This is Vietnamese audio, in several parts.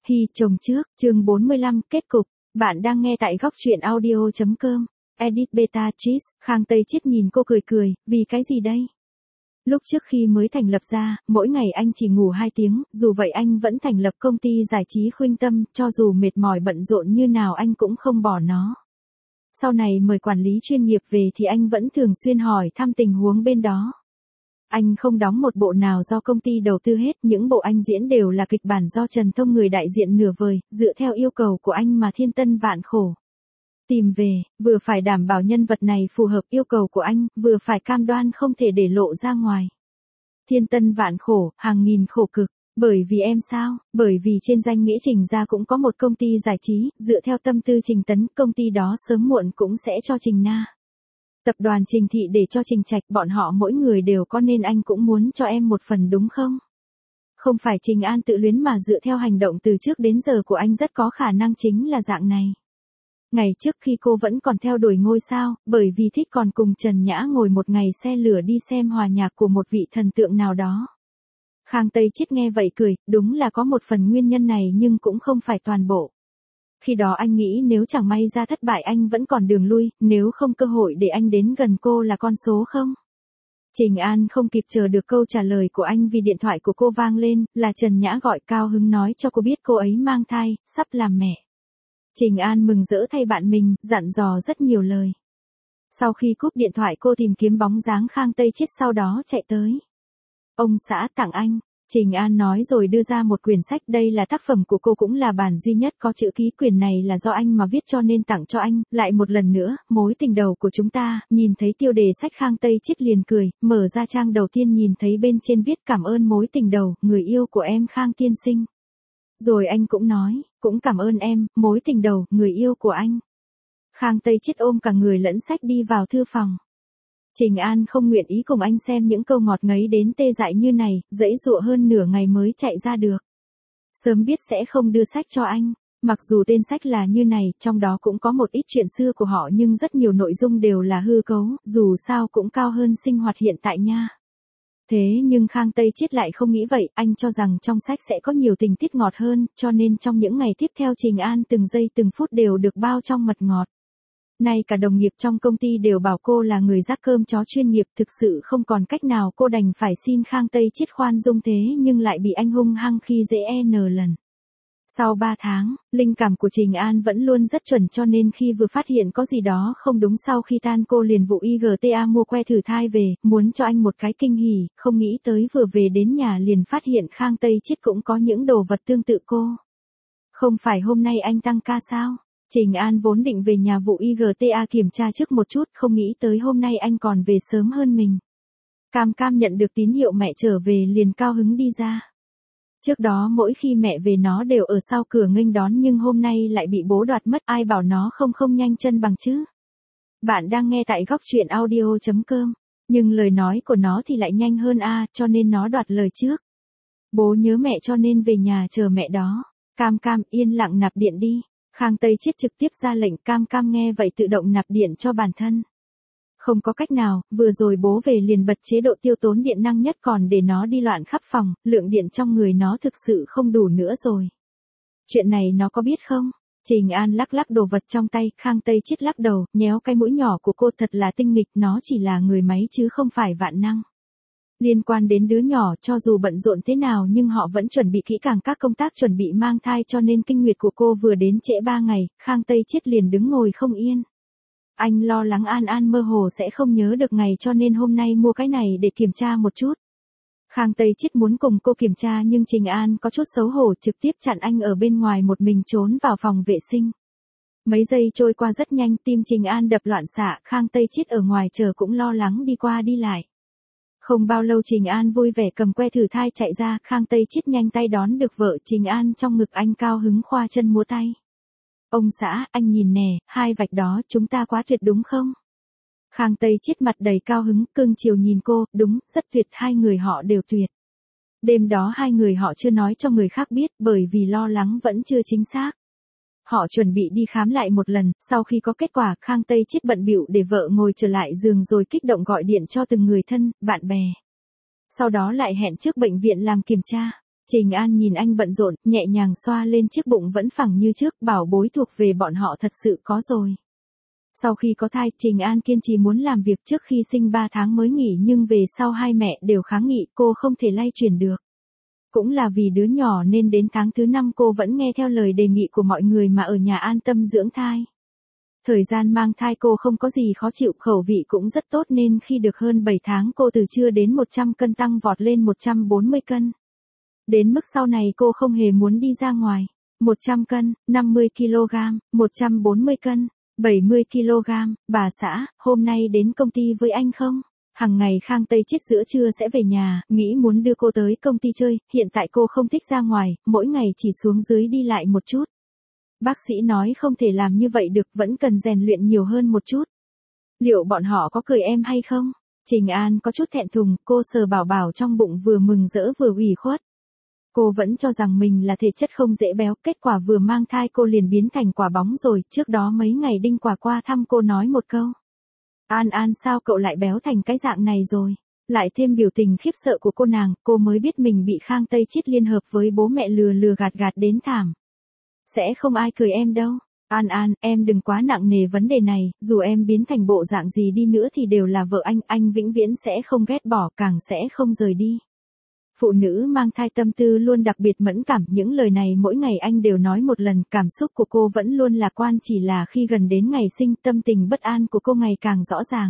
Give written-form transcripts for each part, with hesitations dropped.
Hi chồng trước, chương 45, kết cục. Bạn đang nghe tại góc truyện audio.com. Edit beta cheese, Khang Tây Chiết nhìn cô cười cười, vì cái gì đây? Lúc trước khi mới thành lập ra, mỗi ngày anh chỉ ngủ 2 tiếng, dù vậy anh vẫn thành lập công ty giải trí Khuynh Tâm, cho dù mệt mỏi bận rộn như nào anh cũng không bỏ nó. Sau này mời quản lý chuyên nghiệp về thì anh vẫn thường xuyên hỏi thăm tình huống bên đó. Anh không đóng một bộ nào do công ty đầu tư hết, những bộ anh diễn đều là kịch bản do Trần Thông người đại diện nửa vời, dựa theo yêu cầu của anh mà thiên tân vạn khổ tìm về, vừa phải đảm bảo nhân vật này phù hợp yêu cầu của anh, vừa phải cam đoan không thể để lộ ra ngoài. Thiên tân vạn khổ, hàng nghìn khổ cực, bởi vì em sao? Bởi vì trên danh nghĩa Trình gia cũng có một công ty giải trí, dựa theo tâm tư Trình Tấn, công ty đó sớm muộn cũng sẽ cho Trình Na. Tập đoàn Trình Thị để cho Trình Trạch, bọn họ mỗi người đều có nên anh cũng muốn cho em một phần đúng không? Không phải Trình An tự luyến mà dựa theo hành động từ trước đến giờ của anh rất có khả năng chính là dạng này. Ngày trước khi cô vẫn còn theo đuổi ngôi sao, bởi vì thích còn cùng Trần Nhã ngồi một ngày xe lửa đi xem hòa nhạc của một vị thần tượng nào đó. Khang Tây Chiết nghe vậy cười, đúng là có một phần nguyên nhân này nhưng cũng không phải toàn bộ. Khi đó anh nghĩ nếu chẳng may ra thất bại anh vẫn còn đường lui, nếu không cơ hội để anh đến gần cô là con số không? Trình An không kịp chờ được câu trả lời của anh vì điện thoại của cô vang lên, là Trần Nhã gọi, cao hứng nói cho cô biết cô ấy mang thai, sắp làm mẹ. Trình An mừng rỡ thay bạn mình, dặn dò rất nhiều lời. Sau khi cúp điện thoại cô tìm kiếm bóng dáng Khang Tây Chiết sau đó chạy tới. Ông xã tặng anh. Trình An nói rồi đưa ra một quyển sách, đây là tác phẩm của cô cũng là bản duy nhất có chữ ký, quyển này là do anh mà viết cho nên tặng cho anh. Lại một lần nữa, mối tình đầu của chúng ta, nhìn thấy tiêu đề sách Khang Tây Chiết liền cười, mở ra trang đầu tiên nhìn thấy bên trên viết cảm ơn mối tình đầu, người yêu của em Khang tiên sinh. Rồi anh cũng nói, cũng cảm ơn em, mối tình đầu, người yêu của anh. Khang Tây Chiết ôm cả người lẫn sách đi vào thư phòng. Trình An không nguyện ý cùng anh xem những câu ngọt ngấy đến tê dại như này, giãy giụa hơn nửa ngày mới chạy ra được. Sớm biết sẽ không đưa sách cho anh, mặc dù tên sách là như này, trong đó cũng có một ít chuyện xưa của họ nhưng rất nhiều nội dung đều là hư cấu, dù sao cũng cao hơn sinh hoạt hiện tại nha. Thế nhưng Khang Tây Chiết lại không nghĩ vậy, anh cho rằng trong sách sẽ có nhiều tình tiết ngọt hơn, cho nên trong những ngày tiếp theo Trình An từng giây từng phút đều được bao trong mật ngọt. Nay cả đồng nghiệp trong công ty đều bảo cô là người rắc cơm chó chuyên nghiệp, thực sự không còn cách nào cô đành phải xin Khang Tây Chiết khoan dung thế nhưng lại bị anh hung hăng khi dễ n lần. Sau 3 tháng, linh cảm của Trình An vẫn luôn rất chuẩn cho nên khi vừa phát hiện có gì đó không đúng sau khi tan cô liền vụ IGTA mua que thử thai về, muốn cho anh một cái kinh hỉ, không nghĩ tới vừa về đến nhà liền phát hiện Khang Tây Chiết cũng có những đồ vật tương tự cô. Không phải hôm nay anh tăng ca sao? Trình An vốn định về nhà vụ IGTA kiểm tra trước một chút, không nghĩ tới hôm nay anh còn về sớm hơn mình. Cam Cam nhận được tín hiệu mẹ trở về liền cao hứng đi ra. Trước đó mỗi khi mẹ về nó đều ở sau cửa nghênh đón nhưng hôm nay lại bị bố đoạt mất, ai bảo nó không nhanh chân bằng chứ. Bạn đang nghe tại góc truyện audio.com, nhưng lời nói của nó thì lại nhanh hơn cho nên nó đoạt lời trước. Bố nhớ mẹ cho nên về nhà chờ mẹ đó. Cam Cam yên lặng nạp điện đi. Khang Tây Chiết trực tiếp ra lệnh, Cam Cam nghe vậy tự động nạp điện cho bản thân. Không có cách nào, vừa rồi bố về liền bật chế độ tiêu tốn điện năng nhất còn để nó đi loạn khắp phòng, lượng điện trong người nó thực sự không đủ nữa rồi. Chuyện này nó có biết không? Trình An lắc lắc đồ vật trong tay, Khang Tây Chiết lắc đầu, nhéo cái mũi nhỏ của cô, thật là tinh nghịch, nó chỉ là người máy chứ không phải vạn năng. Liên quan đến đứa nhỏ, cho dù bận rộn thế nào nhưng họ vẫn chuẩn bị kỹ càng các công tác chuẩn bị mang thai cho nên kinh nguyệt của cô vừa đến trễ 3 ngày, Khang Tây Chiết liền đứng ngồi không yên. Anh lo lắng An mơ hồ sẽ không nhớ được ngày cho nên hôm nay mua cái này để kiểm tra một chút. Khang Tây Chiết muốn cùng cô kiểm tra nhưng Trình An có chút xấu hổ trực tiếp chặn anh ở bên ngoài một mình trốn vào phòng vệ sinh. Mấy giây trôi qua rất nhanh, tim Trình An đập loạn xạ, Khang Tây Chiết ở ngoài chờ cũng lo lắng đi qua đi lại. Không bao lâu Trình An vui vẻ cầm que thử thai chạy ra, Khang Tây Chiết nhanh tay đón được vợ Trình An trong ngực anh cao hứng khoa chân múa tay. Ông xã, anh nhìn nè, 2 vạch đó chúng ta quá tuyệt đúng không? Khang Tây Chiết mặt đầy cao hứng, cưng chiều nhìn cô, đúng, rất tuyệt, 2 người họ đều tuyệt. Đêm đó 2 người họ chưa nói cho người khác biết bởi vì lo lắng vẫn chưa chính xác. Họ chuẩn bị đi khám lại một lần, sau khi có kết quả, Khang Tây Chiết bận bịu để vợ ngồi trở lại giường rồi kích động gọi điện cho từng người thân, bạn bè. Sau đó lại hẹn trước bệnh viện làm kiểm tra. Trình An nhìn anh bận rộn, nhẹ nhàng xoa lên chiếc bụng vẫn phẳng như trước, bảo bối thuộc về bọn họ thật sự có rồi. Sau khi có thai, Trình An kiên trì muốn làm việc trước khi sinh 3 tháng mới nghỉ nhưng về sau hai mẹ đều kháng nghị cô không thể lay chuyển được. Cũng là vì đứa nhỏ nên đến tháng thứ 5 cô vẫn nghe theo lời đề nghị của mọi người mà ở nhà an tâm dưỡng thai. Thời gian mang thai cô không có gì khó chịu, khẩu vị cũng rất tốt nên khi được hơn 7 tháng cô từ chưa đến 100 cân tăng vọt lên 140 cân. Đến mức sau này cô không hề muốn đi ra ngoài. 100 cân, 50 kg, 140 cân, 70 kg, bà xã, hôm nay đến công ty với anh không? Hằng ngày Khang Tây Chiết giữa trưa sẽ về nhà, nghĩ muốn đưa cô tới công ty chơi, hiện tại cô không thích ra ngoài, mỗi ngày chỉ xuống dưới đi lại một chút. Bác sĩ nói không thể làm như vậy được, vẫn cần rèn luyện nhiều hơn một chút. Liệu bọn họ có cười em hay không? Trình An có chút thẹn thùng, cô sờ bảo bảo trong bụng vừa mừng rỡ vừa ủy khuất. Cô vẫn cho rằng mình là thể chất không dễ béo, kết quả vừa mang thai cô liền biến thành quả bóng rồi, trước đó mấy ngày Đinh Quả qua thăm cô nói một câu. An An sao cậu lại béo thành cái dạng này rồi? Lại thêm biểu tình khiếp sợ của cô mới biết mình bị Khang Tây Chiết liên hợp với bố mẹ lừa lừa gạt gạt đến thảm. Sẽ không ai cười em đâu. An An, em đừng quá nặng nề vấn đề này, dù em biến thành bộ dạng gì đi nữa thì đều là vợ anh vĩnh viễn sẽ không ghét bỏ, càng sẽ không rời đi. Phụ nữ mang thai tâm tư luôn đặc biệt mẫn cảm, những lời này mỗi ngày anh đều nói một lần, cảm xúc của cô vẫn luôn lạc quan, chỉ là khi gần đến ngày sinh tâm tình bất an của cô ngày càng rõ ràng.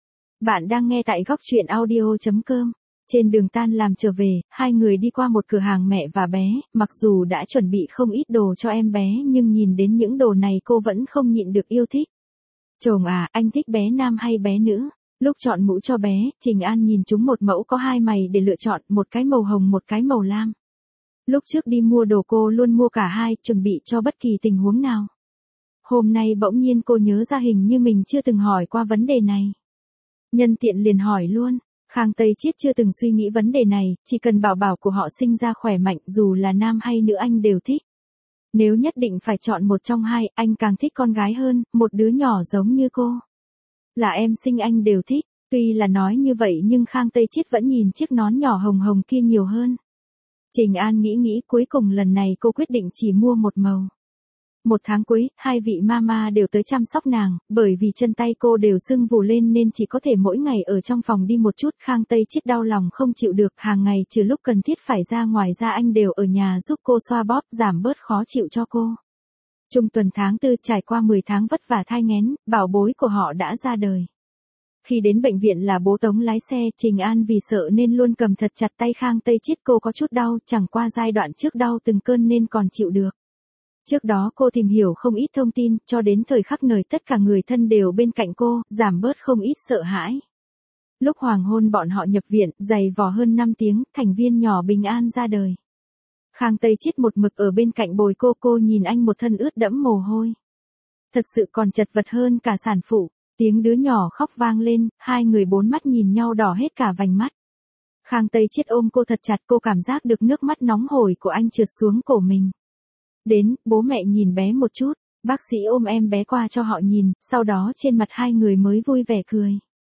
Bạn đang nghe tại góc truyện audio.com. Trên đường tan làm trở về, hai người đi qua một cửa hàng mẹ và bé, mặc dù đã chuẩn bị không ít đồ cho em bé nhưng nhìn đến những đồ này cô vẫn không nhịn được yêu thích. Chồng à, anh thích bé nam hay bé nữ? Lúc chọn mũ cho bé, Trình An nhìn chúng một mẫu có hai mày để lựa chọn, một cái màu hồng một cái màu lam. Lúc trước đi mua đồ cô luôn mua cả hai, chuẩn bị cho bất kỳ tình huống nào. Hôm nay bỗng nhiên cô nhớ ra hình như mình chưa từng hỏi qua vấn đề này. Nhân tiện liền hỏi luôn. Khang Tây Chiết chưa từng suy nghĩ vấn đề này, chỉ cần bảo bảo của họ sinh ra khỏe mạnh, dù là nam hay nữ anh đều thích. Nếu nhất định phải chọn một trong hai, anh càng thích con gái hơn, một đứa nhỏ giống như cô. Là em sinh anh đều thích, tuy là nói như vậy nhưng Khang Tây Chiết vẫn nhìn chiếc nón nhỏ hồng hồng kia nhiều hơn. Trình An nghĩ cuối cùng lần này cô quyết định chỉ mua một màu. Một tháng cuối, hai vị mama đều tới chăm sóc nàng, bởi vì chân tay cô đều sưng vù lên nên chỉ có thể mỗi ngày ở trong phòng đi một chút. Khang Tây Chiết đau lòng không chịu được, hàng ngày trừ lúc cần thiết phải ra ngoài ra anh đều ở nhà giúp cô xoa bóp, giảm bớt khó chịu cho cô. Trung tuần tháng 4 trải qua 10 tháng vất vả thai nghén, bảo bối của họ đã ra đời. Khi đến bệnh viện là bố Tống lái xe, Trình An vì sợ nên luôn cầm thật chặt tay Khang Tây Chiết, cô có chút đau, chẳng qua giai đoạn trước đau từng cơn nên còn chịu được. Trước đó cô tìm hiểu không ít thông tin, cho đến thời khắc này tất cả người thân đều bên cạnh cô, giảm bớt không ít sợ hãi. Lúc hoàng hôn bọn họ nhập viện, dày vò hơn 5 tiếng, thành viên nhỏ bình an ra đời. Khang Tây Chiết một mực ở bên cạnh bồi cô nhìn anh một thân ướt đẫm mồ hôi. Thật sự còn chật vật hơn cả sản phụ, tiếng đứa nhỏ khóc vang lên, hai người bốn mắt nhìn nhau đỏ hết cả vành mắt. Khang Tây Chiết ôm cô thật chặt, cô cảm giác được nước mắt nóng hổi của anh trượt xuống cổ mình. Đến, bố mẹ nhìn bé một chút, bác sĩ ôm em bé qua cho họ nhìn, sau đó trên mặt hai người mới vui vẻ cười.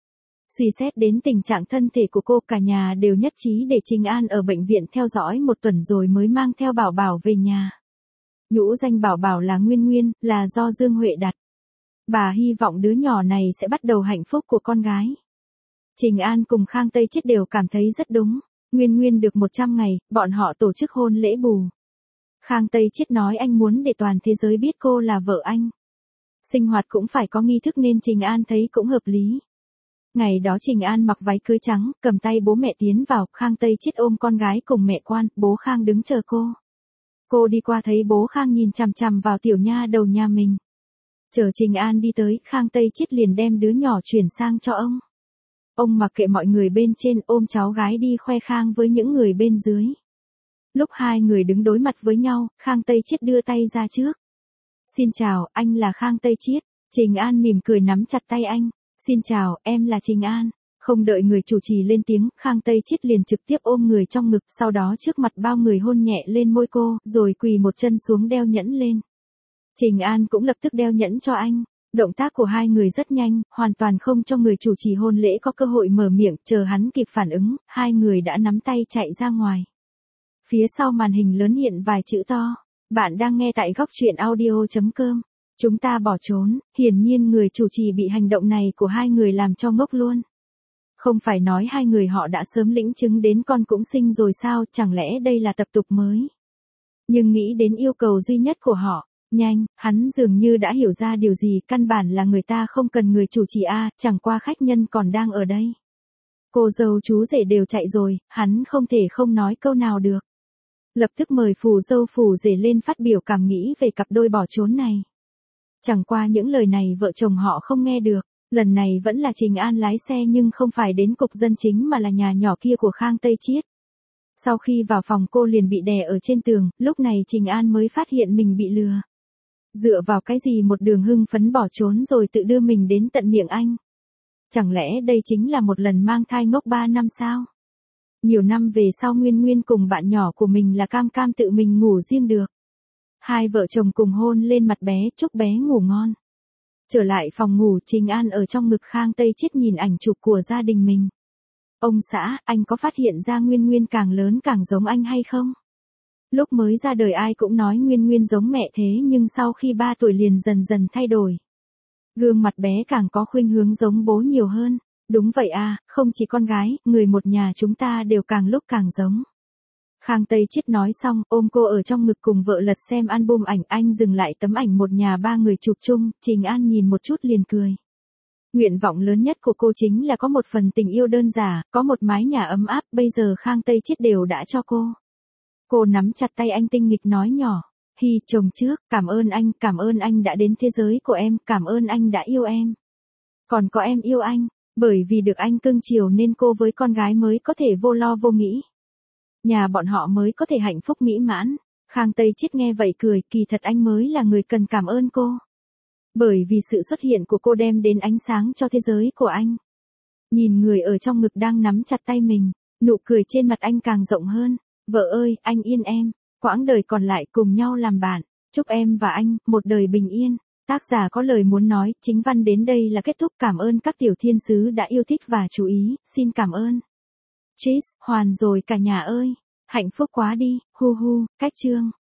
Suy xét đến tình trạng thân thể của cô, cả nhà đều nhất trí để Trình An ở bệnh viện theo dõi 1 tuần rồi mới mang theo bảo bảo về nhà. Nhũ danh bảo bảo là Nguyên Nguyên, là do Dương Huệ đặt. Bà hy vọng đứa nhỏ này sẽ bắt đầu hạnh phúc của con gái. Trình An cùng Khang Tây Chiết đều cảm thấy rất đúng. Nguyên Nguyên được 100 ngày, bọn họ tổ chức hôn lễ bù. Khang Tây Chiết nói anh muốn để toàn thế giới biết cô là vợ anh. Sinh hoạt cũng phải có nghi thức nên Trình An thấy cũng hợp lý. Ngày đó Trình An mặc váy cưới trắng, cầm tay bố mẹ tiến vào, Khang Tây Chiết ôm con gái cùng mẹ quan, bố Khang đứng chờ cô. Cô đi qua thấy bố Khang nhìn chằm chằm vào tiểu nha đầu nhà mình. Chờ Trình An đi tới, Khang Tây Chiết liền đem đứa nhỏ chuyển sang cho ông. Ông mặc kệ mọi người bên trên, ôm cháu gái đi khoe khang với những người bên dưới. Lúc hai người đứng đối mặt với nhau, Khang Tây Chiết đưa tay ra trước. Xin chào, anh là Khang Tây Chiết. Trình An mỉm cười nắm chặt tay anh. Xin chào, em là Trình An. Không đợi người chủ trì lên tiếng, Khang Tây Chiết liền trực tiếp ôm người trong ngực, sau đó trước mặt bao người hôn nhẹ lên môi cô, rồi quỳ một chân xuống đeo nhẫn lên. Trình An cũng lập tức đeo nhẫn cho anh. Động tác của hai người rất nhanh, hoàn toàn không cho người chủ trì hôn lễ có cơ hội mở miệng, chờ hắn kịp phản ứng, hai người đã nắm tay chạy ra ngoài. Phía sau màn hình lớn hiện vài chữ to. Bạn đang nghe tại góc truyện audio.com. Chúng ta bỏ trốn, hiển nhiên người chủ trì bị hành động này của hai người làm cho ngốc luôn. Không phải nói hai người họ đã sớm lĩnh chứng đến con cũng sinh rồi sao, chẳng lẽ đây là tập tục mới? Nhưng nghĩ đến yêu cầu duy nhất của họ, nhanh, hắn dường như đã hiểu ra điều gì, căn bản là người ta không cần người chủ trì chẳng qua khách nhân còn đang ở đây. Cô dâu chú rể đều chạy rồi, hắn không thể không nói câu nào được. Lập tức mời phù dâu phù rể lên phát biểu cảm nghĩ về cặp đôi bỏ trốn này. Chẳng qua những lời này vợ chồng họ không nghe được, lần này vẫn là Trình An lái xe nhưng không phải đến cục dân chính mà là nhà nhỏ kia của Khang Tây Chiết. Sau khi vào phòng cô liền bị đè ở trên tường, lúc này Trình An mới phát hiện mình bị lừa. Dựa vào cái gì một đường hưng phấn bỏ trốn rồi tự đưa mình đến tận miệng anh? Chẳng lẽ đây chính là một lần mang thai ngốc 3 năm sao? Nhiều năm về sau Nguyên Nguyên cùng bạn nhỏ của mình là Cam Cam tự mình ngủ riêng được. Hai vợ chồng cùng hôn lên mặt bé, chúc bé ngủ ngon. Trở lại phòng ngủ, Trình An ở trong ngực Khang Tây Chiết nhìn ảnh chụp của gia đình mình. Ông xã, anh có phát hiện ra Nguyên Nguyên càng lớn càng giống anh hay không? Lúc mới ra đời ai cũng nói Nguyên Nguyên giống mẹ thế nhưng sau khi 3 tuổi liền dần dần thay đổi. Gương mặt bé càng có khuynh hướng giống bố nhiều hơn. Đúng vậy không chỉ con gái, người một nhà chúng ta đều càng lúc càng giống. Khang Tây Chiết nói xong, ôm cô ở trong ngực cùng vợ lật xem album ảnh, anh dừng lại tấm ảnh một nhà 3 người chụp chung, Trình An nhìn một chút liền cười. Nguyện vọng lớn nhất của cô chính là có một phần tình yêu đơn giản, có một mái nhà ấm áp, bây giờ Khang Tây Chiết đều đã cho cô. Cô nắm chặt tay anh tinh nghịch nói nhỏ, Hi chồng trước, cảm ơn anh đã đến thế giới của em, cảm ơn anh đã yêu em. Còn có em yêu anh, bởi vì được anh cưng chiều nên cô với con gái mới có thể vô lo vô nghĩ. Nhà bọn họ mới có thể hạnh phúc mỹ mãn. Khang Tây Chiết nghe vậy cười, kỳ thật anh mới là người cần cảm ơn cô. Bởi vì sự xuất hiện của cô đem đến ánh sáng cho thế giới của anh. Nhìn người ở trong ngực đang nắm chặt tay mình, nụ cười trên mặt anh càng rộng hơn. Vợ ơi, anh yên em, quãng đời còn lại cùng nhau làm bạn, chúc em và anh, một đời bình yên. Tác giả có lời muốn nói, chính văn đến đây là kết thúc, cảm ơn các tiểu thiên sứ đã yêu thích và chú ý, xin cảm ơn. Cheese, hoàn rồi cả nhà ơi, hạnh phúc quá đi, hu hu, cách chương.